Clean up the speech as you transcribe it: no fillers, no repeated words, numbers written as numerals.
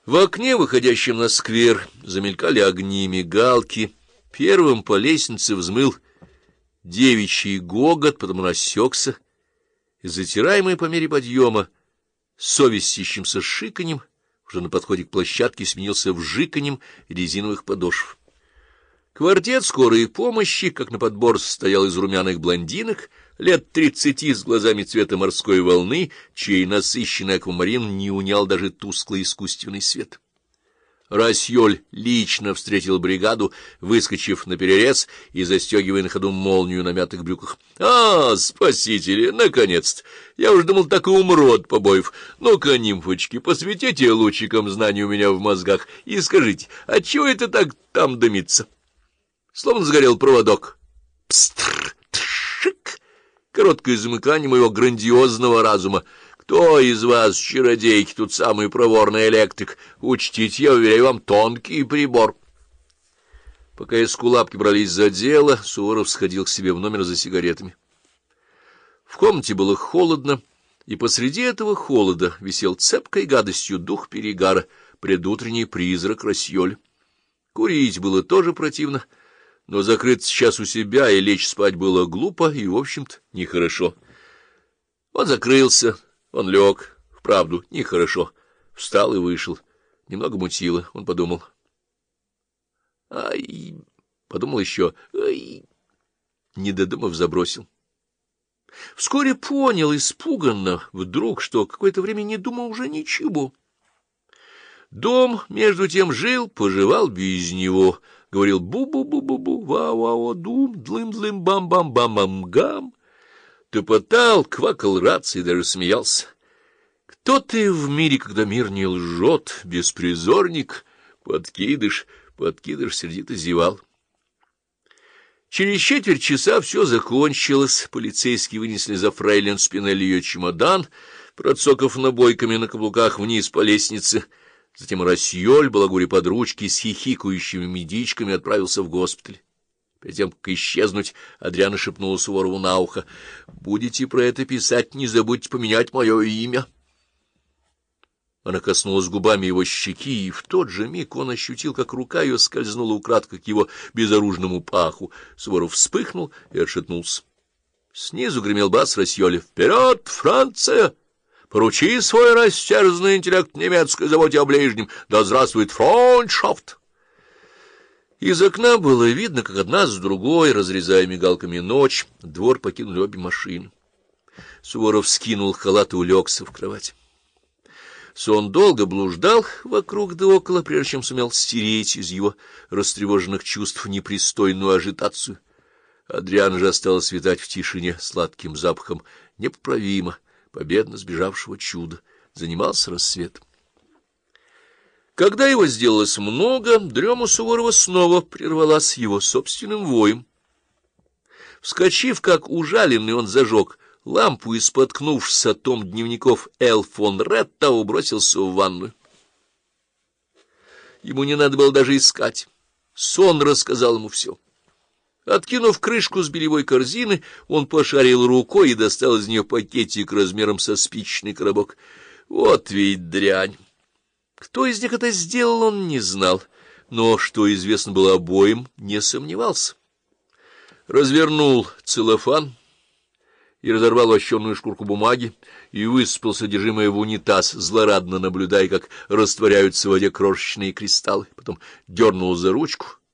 В окне, выходящем на сквер, замелькали огни, мигалки. Первым по лестнице взмыл девичий гогот, потом он осекся, и, затираемый по мере подъема, совестящимся шиканьем, уже на подходе к площадке сменился вжиканьем резиновых подошв. Квартет скорой помощи, как на подбор, состоял из румяных блондинок, лет 30 с глазами цвета морской волны, чей насыщенный аквамарин не унял даже тусклый искусственный свет. Расьёль лично встретил бригаду, выскочив на перерез и застегивая на ходу молнию на мятых брюках. — А, спасители, наконец-то! Я уж думал, так и умру от побоев. Ну-ка, нимфочки, посветите лучиком знаний у меня в мозгах и скажите, отчего это так там дымится? Словно сгорел проводок. Пстр, тшик! Короткое замыкание моего грандиозного разума. Кто из вас, чародейки, тут самый проворный электрик? Учтите, я уверяю вам, тонкий прибор. Пока эскулапки брались за дело, Суворов сходил к себе в номер за сигаретами. В комнате было холодно, и посреди этого холода висел цепкой гадостью дух перегара, предутренний призрак Расьёль. Курить было тоже противно, но закрыться сейчас у себя и лечь спать было глупо и, в общем-то, нехорошо. Он закрылся. Он лег, вправду, нехорошо. Встал и вышел. Немного мутило, он подумал. Ай! Подумал еще. Ай! Не додумав, забросил. Вскоре понял испуганно вдруг, что какое-то время не думал уже ничего. Дом, между тем, жил, поживал без него. Говорил бу-бу-бу-бу-бу, ва-ва-о-дум, длым-длым-бам-бам-бам-бам-гам. Топотал, квакал рации и даже смеялся. Кто ты в мире, когда мир не лжет, беспризорник, подкидыш сердито зевал. Через четверть часа все закончилось, полицейские вынесли за фрейлин Спинелли ее чемодан, процокав набойками на каблуках вниз по лестнице. Затем Расьёль, балагуря под ручки, с хихикающими медичками отправился в госпиталь. Перед тем, как исчезнуть, Адриана шепнула Суворову на ухо: — Будете про это писать, не забудьте поменять мое имя. Она коснулась губами его щеки, и в тот же миг он ощутил, как рука ее скользнула украдкой к его безоружному паху. Суворов вспыхнул и отшатнулся. Снизу гремел бас Расьёля: — Вперед, Франция! Поручи свой растерзанный интеллект немецкой заботе о ближнем! Да здравствует фронтшафт! Из окна было видно, как одна с другой, разрезая мигалками ночь, двор покинули обе машины. Суворов скинул халат и улегся в кровать. Сон долго блуждал вокруг да около, прежде чем сумел стереть из его растревоженных чувств непристойную ажитацию. Адриана же осталась витать в тишине сладким запахом непоправимо, победно сбежавшего чуда. Занимался рассвет. Когда его сделалось много, дрема Суворова снова прервалась его собственным воем. Вскочив, как ужаленный, он зажег лампу и, споткнувшись о том дневников Л. фон Реттау, бросился в ванную. Ему не надо было даже искать. Сон рассказал ему все. Откинув крышку с бельевой корзины, он пошарил рукой и достал из нее пакетик размером со спичечный коробок. Вот ведь дрянь! Кто из них это сделал, он не знал, но, что известно было обоим, не сомневался. Развернул целлофан и разорвал вощеную шкурку бумаги и высыпал содержимое в унитаз, злорадно наблюдая, как растворяются в воде крошечные кристаллы. Потом дернул за ручку,